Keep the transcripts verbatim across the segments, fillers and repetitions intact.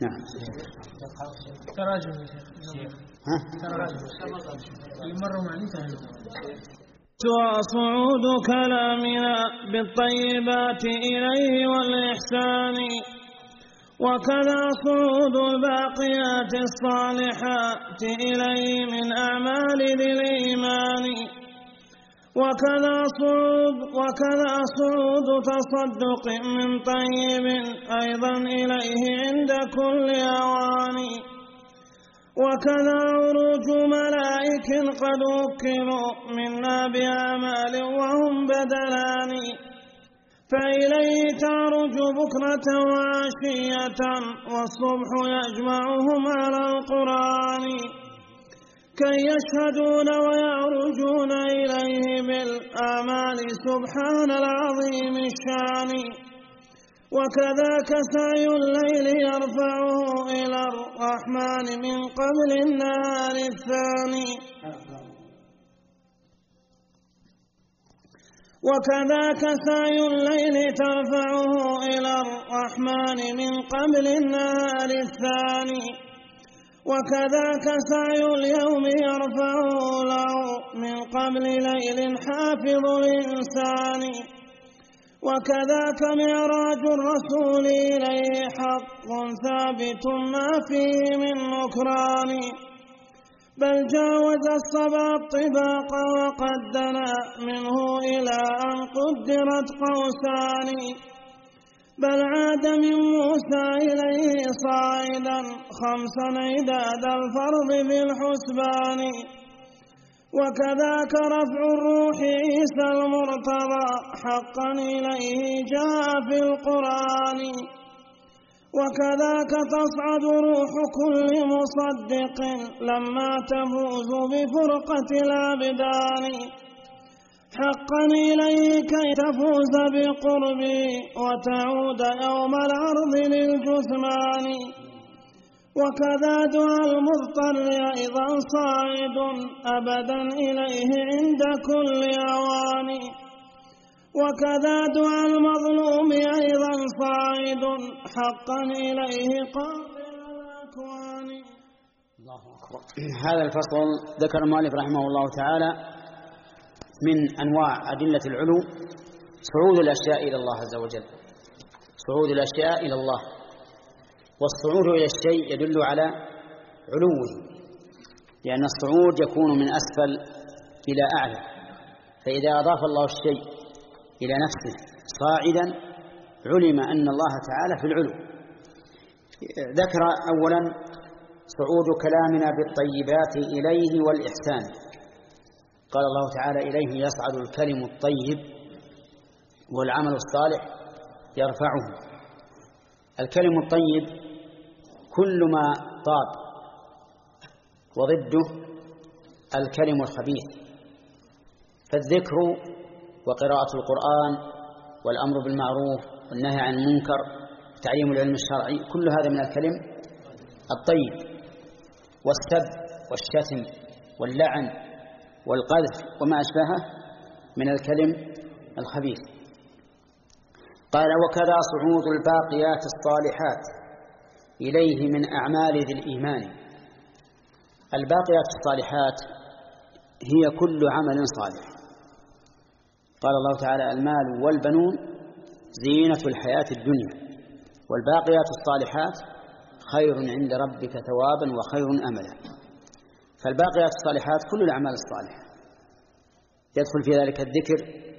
نعم. تراجم يا شيخ. ها؟ تراجم. المرة معني وصعود كلامنا بالطيبات إليه والإحسان، وكذا صعود الباقيات الصالحات إليه من أعمال ذي الإيمان، وكذا صعود, وكذا صعود تصدق من طيب أيضا إليه عند كل أوان، وكذا عروج ملائك قد وكلوا منا بأعمال وهم بدلان، فإليه تعرج بكرة وعشية والصبح يجمعهم على القرآن، كي يشهدون ويعرجون إليه بالآمال سبحان العظيم الشان، وكذاك سعي الليل يرفعه إلى الرحمن من قبل النهار الثاني، وكذاك سعي الليل ترفعه إلى الرحمن من قبل النهار الثاني، وكذاك سعي اليوم يرفعه له من قبل ليل حافظ الإنسان، وكذاك معراج الرسول إليه حق ثابت ما فيه من نكران، بل جاوز الصبا الطباق وقد دنا منه إلى أن قدرت قوسان، بل عاد من موسى إليه صاعدا خمسا عداد الفرض بالحسبان، وكذاك رفع الروح عيسى المرتضى حقا إليه جاء في القرآن، وكذاك تصعد روح كل مصدق لما تفوز بفرقة الأبدان، حقا إليه كي تفوز بقربه وتعود يوم الأرض للجثمان، وكذا دعاء المضطر أيضا صاعد أبدا إليه عند كل أوان، وكذا دعاء المظلوم أيضا صاعد حقا إليه قابل الأكوان. الله أكبر. هذا الفصل ذكر المؤلف رحمه الله تعالى من أنواع أدلة العلو صعود الأشياء إلى الله عز وجل، صعود الأشياء إلى الله، والصعود إلى الشيء يدل على علوه، لأن الصعود يكون من أسفل إلى أعلى، فإذا أضاف الله الشيء إلى نفسه صاعدا علم أن الله تعالى في العلو. ذكر أولا صعود كلامنا بالطيبات إليه والإحسان، قال الله تعالى إليه يصعد الكلم الطيب والعمل الصالح يرفعه. الكلم الطيب كل ما طاب، وضده الكلم الخبيث، فالذكر وقراءة القرآن والأمر بالمعروف والنهي عن المنكر وتعليم العلم الشرعي كل هذا من الكلم الطيب، والسب والشتم واللعن والقذف وما أشبهه من الكلم الخبيث. قال وكذا صعود الباقيات الصالحات إليه من أعمال ذي الإيمان. الباقيات الصالحات هي كل عمل صالح. قال الله تعالى المال والبنون زينة الحياة الدنيا والباقيات الصالحات خير عند ربك ثوابا وخير أملا. فالباقيات الصالحات كل الأعمال الصالحة، يدخل في ذلك الذكر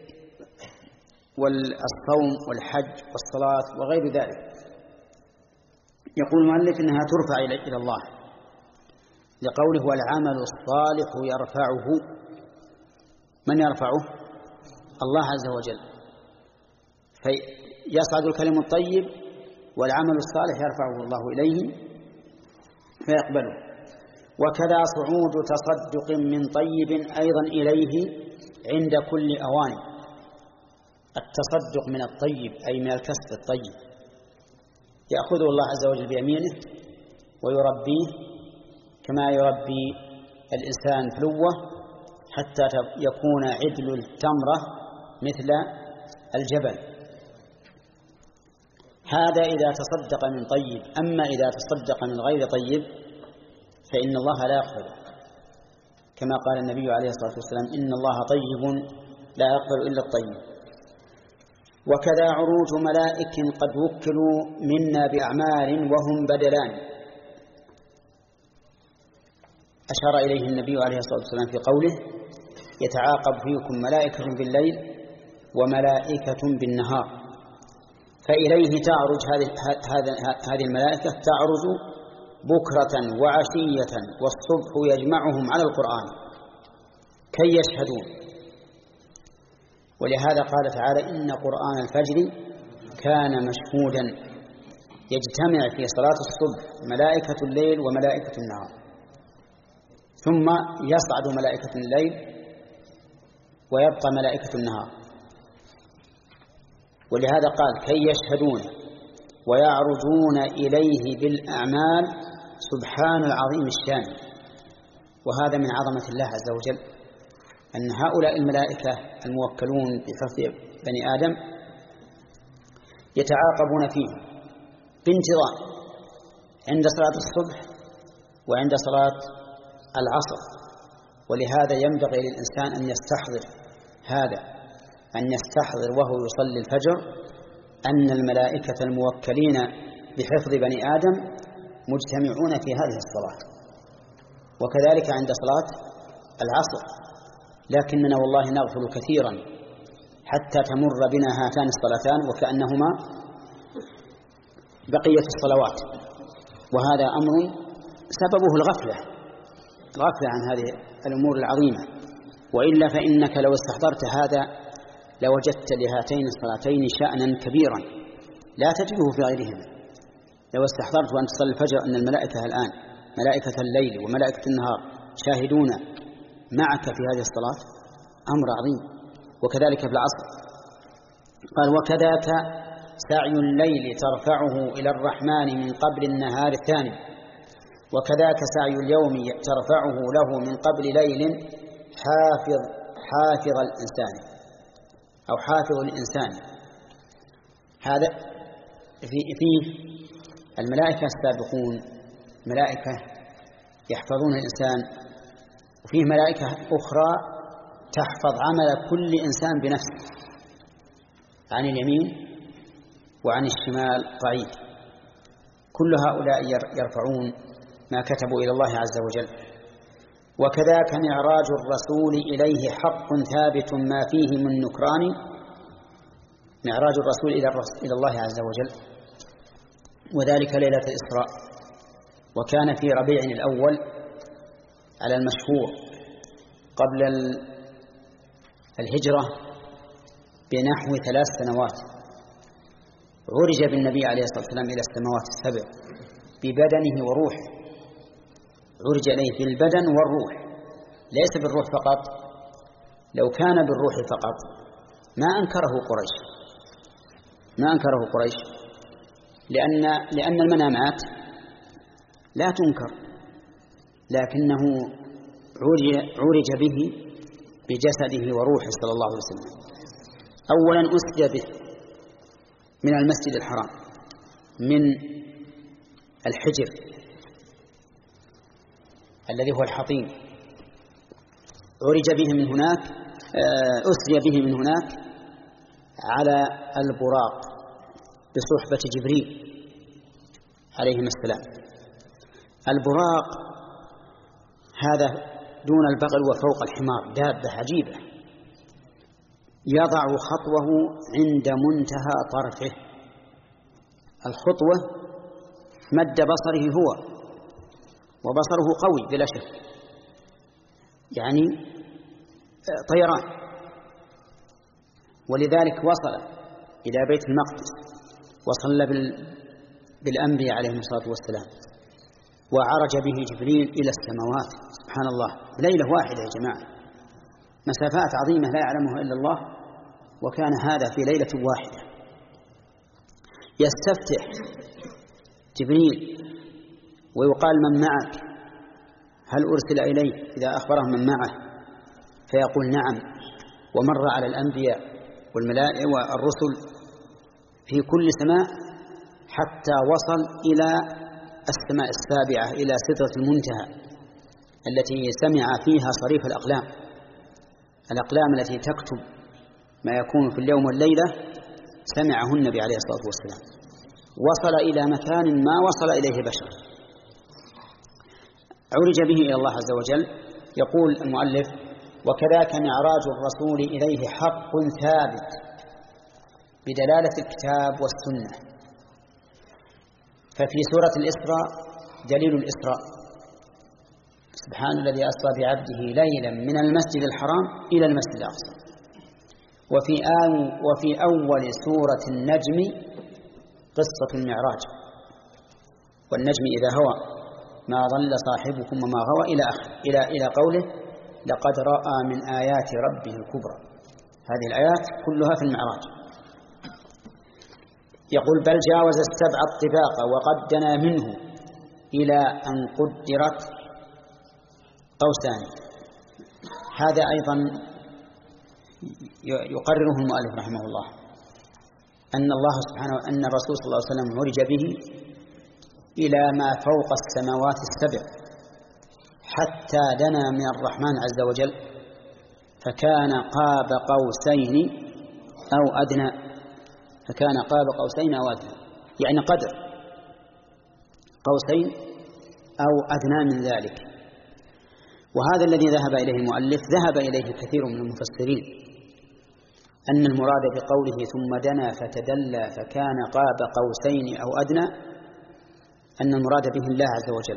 والصوم والحج والصلاة وغير ذلك. يقول المؤلف إنها ترفع إلى الله لقوله والعمل الصالح يرفعه. من يرفعه؟ الله عز وجل. فيصعد الكلم الطيب والعمل الصالح يرفعه الله إليه فيقبله. وكذا صعود تصدق من طيب أيضا إليه عند كل أوان. التصدق من الطيب أي من الكسب الطيب يأخذه الله عز وجل بيمينه ويربيه كما يربي الإنسان فلوة حتى يكون عدل التمرة مثل الجبل، هذا إذا تصدق من طيب. أما إذا تصدق من غير طيب فإن الله لا يقبل، كما قال النبي عليه الصلاة والسلام: إن الله طيب لا يقبل إلا الطيب. وكذا عروج ملائك قد وكلوا منا بأعمال وهم بدلان. أشار إليه النبي عليه الصلاة والسلام في قوله: يتعاقب فيكم ملائكة بالليل وملائكة بالنهار. فإليه تعرج هذه الملائكة، تعرج بكرة وعشية والصبح يجمعهم على القرآن كي يشهدون. ولهذا قال تعالى: إن قرآن الفجر كان مشهودا. يجتمع في صلاة الصبح ملائكة الليل وملائكة النهار، ثم يصعد ملائكة الليل ويبقى ملائكة النهار. ولهذا قال: كي يشهدون ويعرجون إليه بالأعمال سبحان العظيم الشان. وهذا من عظمة الله عز وجل، أن هؤلاء الملائكة الموكلون بحفظ بني آدم يتعاقبون فيه بانتظام عند صلاة الصبح وعند صلاة العصر. ولهذا ينبغي للإنسان أن يستحضر هذا، أن يستحضر وهو يصلي الفجر أن الملائكة الموكلين بحفظ بني آدم مجتمعون في هذه الصلاة، وكذلك عند صلاة العصر. لكننا والله نغفل كثيرا حتى تمر بنا هاتان الصلاتان وكأنهما بقية الصلوات، وهذا أمر سببه الغفلة الغفلة عن هذه الأمور العظيمة. وإلا فإنك لو استحضرت هذا لوجدت لهاتين الصلاتين شأنا كبيرا لا تجده في غيرهما. لو استحضرت وأن تصلي الفجر أن الملائكة الآن ملائكة الليل وملائكة النهار شاهدون معك في هذه الصلاة أمر عظيم. وكذلك في العصر قال: وكذاك سعي الليل ترفعه إلى الرحمن من قبل النهار الثاني، وكذاك سعي اليوم ترفعه له من قبل ليل حافظ حافظ الإنسان أو حافظ الإنسان. هذا فيه الملائكة السابقون ملائكة يحفظون الإنسان، وفيه ملائكة أخرى تحفظ عمل كل إنسان بنفسه عن اليمين وعن الشمال قعيد. كل هؤلاء يرفعون ما كتبوا إلى الله عز وجل. وكذاك معراج الرسول إليه حق ثابت ما فيه من نكران. معراج الرسول إلى الله عز وجل وذلك ليلة الإسراء، وكان في ربيع الأول على المشهور قبل الهجرة بنحو ثلاث سنوات. عرج بالنبي عليه الصلاة والسلام إلى السماوات السبع ببدنه وروحه. عرج إليه بالبدن والروح، ليس بالروح فقط. لو كان بالروح فقط ما أنكره قريش ما أنكره قريش لأن لأن المنامات لا تنكر، لكنه عرج به بجسده وروحه صلى الله عليه وسلم. أولا أسري به من المسجد الحرام من الحجر الذي هو الحطيم، عرج به من هناك، أسري به من هناك على البراق بصحبة جبريل عليهما السلام. البراق هذا دون البغل وفوق الحمار، دابة عجيبة يضع خطوه عند منتهى طرفه. الخطوة مد بصره هو، وبصره قوي بلا شك، يعني طيران. ولذلك وصل إلى بيت المقدس وصلى بالأنبياء عليهم الصلاة والسلام، وعرج به جبريل إلى السماوات. سبحان الله، ليلة واحدة يا جماعة، مسافات عظيمة لا يعلمها إلا الله، وكان هذا في ليلة واحدة. يستفتح جبريل ويقال: من معك؟ هل أرسل إليه؟ إذا أخبره من معه فيقول: نعم. ومر على الأنبياء والملائكة والرسل في كل سماء حتى وصل إلى السماء السابعة، إلى سدرة المنتهى التي سمع فيها صريف الأقلام، الأقلام التي تكتب ما يكون في اليوم والليلة سمعه النبي عليه الصلاة والسلام. وصل إلى مكان ما وصل إليه بشر، عرج به إلى الله عز وجل. يقول المؤلف: وكذاك معراج الرسول إليه حق ثابت بدلالة الكتاب والسنة. ففي سورة الإسراء دليل الإسراء: سبحان الذي أسرى بعبده ليلا من المسجد الحرام إلى المسجد الأقصى. وفي آو وفي أول سورة النجم قصة المعراج: والنجم إذا هوى ما ضل صاحبكم وما غوى إلى آخر إلى إلى قوله: لقد رأى من آيات ربه الكبرى. هذه الآيات كلها في المعراج. يقول: بل جاوز السبع الطباق وقد دنا منه إلى أن قدرت قوسان. هذا أيضا يقرره المؤلف رحمه الله، أن الله سبحانه أن الرسول صلى الله عليه وسلم عرج به إلى ما فوق السماوات السبع حتى دنا من الرحمن عز وجل، فكان قاب قوسين أو أدنى فكان قاب قوسين أو أدنى يعني قدر قوسين أو أدنى من ذلك. وهذا الذي ذهب إليه المؤلف ذهب إليه كثير من المفسرين، أن المراد بقوله ثم دنا فتدلى فكان قاب قوسين أو أدنى أن المراد به الله عز وجل.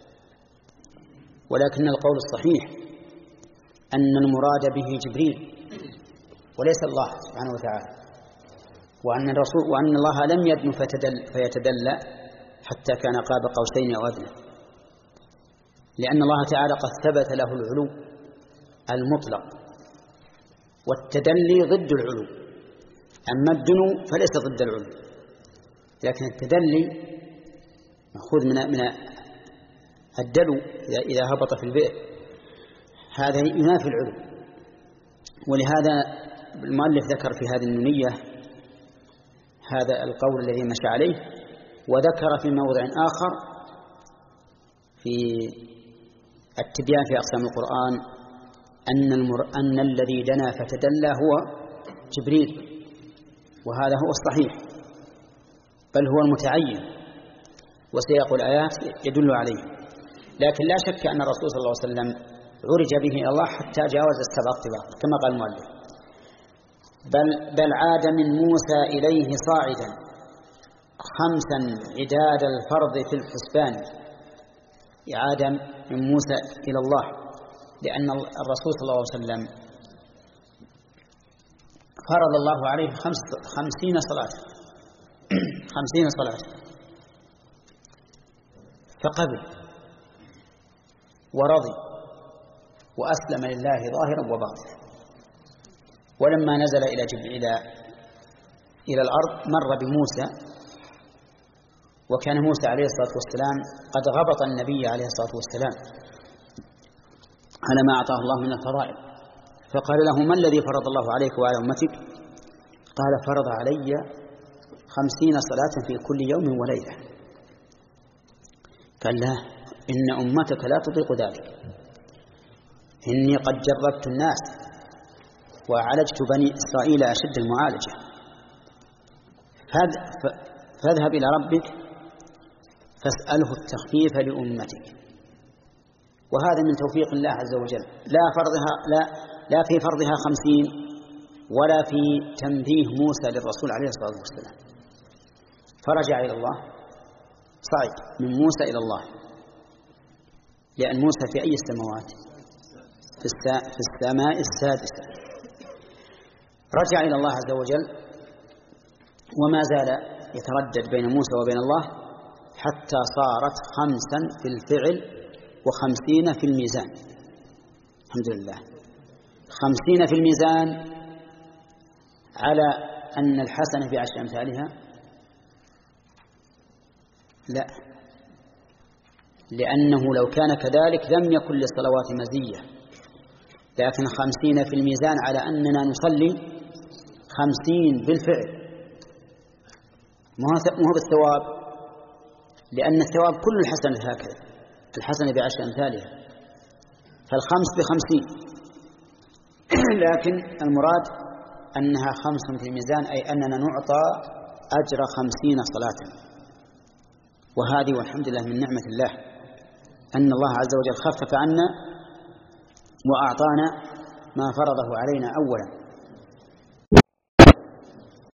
ولكن القول الصحيح أن المراد به جبريل وليس الله سبحانه وتعالى، وأن الرسول وأن الله لم يدن فتدل فيتدلى حتى كان قاب قوسين أو أدنى، لأن الله تعالى قد ثبت له العلو المطلق، والتدلي ضد العلو. أما الدنو فليس ضد العلو، لكن التدلي مأخوذ من من الدلو إذا هبط في البئر، هذا ينافي العلو. ولهذا المؤلف ذكر في هذه النونية هذا القول الذي مشى عليه، وذكر في موضع آخر في التبيان في أقسام القرآن أن, المر... أن الذي دنا فتدلى هو جبريل، وهذا هو الصحيح بل هو المتعين، وسياق الآيات يدل عليه. لكن لا شك أن الرسول صلى الله عليه وسلم عرج به إلى الله حتى جاوز السبع الطباق كما قال المؤلف: بل, بل عاد من موسى إليه صاعدا خمسا عداد الفرض في الحسبان. عاد من موسى إلى الله لأن الرسول صلى الله عليه وسلم فرض الله عليه خمس خمسين صلاة خمسين صلاة فقبل ورضي وأسلم لله ظاهرا وباطنا. ولما نزل إلى جبريل إلى الأرض مر بموسى، وكان موسى عليه الصلاة والسلام قد غبط النبي عليه الصلاة والسلام على ما أعطاه الله من الفضائل، فقال له: ما الذي فرض الله عليك وعلى أمتك؟ قال: فرض علي خمسين صلاة في كل يوم وليلة. قال: لا، إن أمتك لا تطيق ذلك، إني قد جربت الناس وعالجت بني إسرائيل أشد المعالجة، فاذهب إلى ربك فاسأله التخفيف لأمتك. وهذا من توفيق الله عز وجل، لا فرضها لا لا في فرضها خمسين ولا في تنبيه موسى للرسول عليه الصلاة والسلام. فرجع إلى الله، صعد من موسى إلى الله، لأن موسى في أي السماوات؟ في السماء السادسة. رجع إلى الله عز وجل وما زال يتردد بين موسى وبين الله حتى صارت خمسا في الفعل وخمسين في الميزان. الحمد لله، خمسين في الميزان على أن الحسنة بعشر أمثالها؟ لا، لأنه لو كان كذلك لم يكن للصلوات مزية، لكن خمسين في الميزان على أننا نصلي خمسين بالفعل ما هو بالثواب، لأن الثواب كل الحسنة هكذا، الحسنة بعشر أمثالها، فالخمس بخمسين. لكن المراد أنها خمس في الميزان، أي أننا نعطى أجر خمسين صلاة. وهذه والحمد لله من نعمة الله أن الله عز وجل خفف عنا وأعطانا ما فرضه علينا أولا.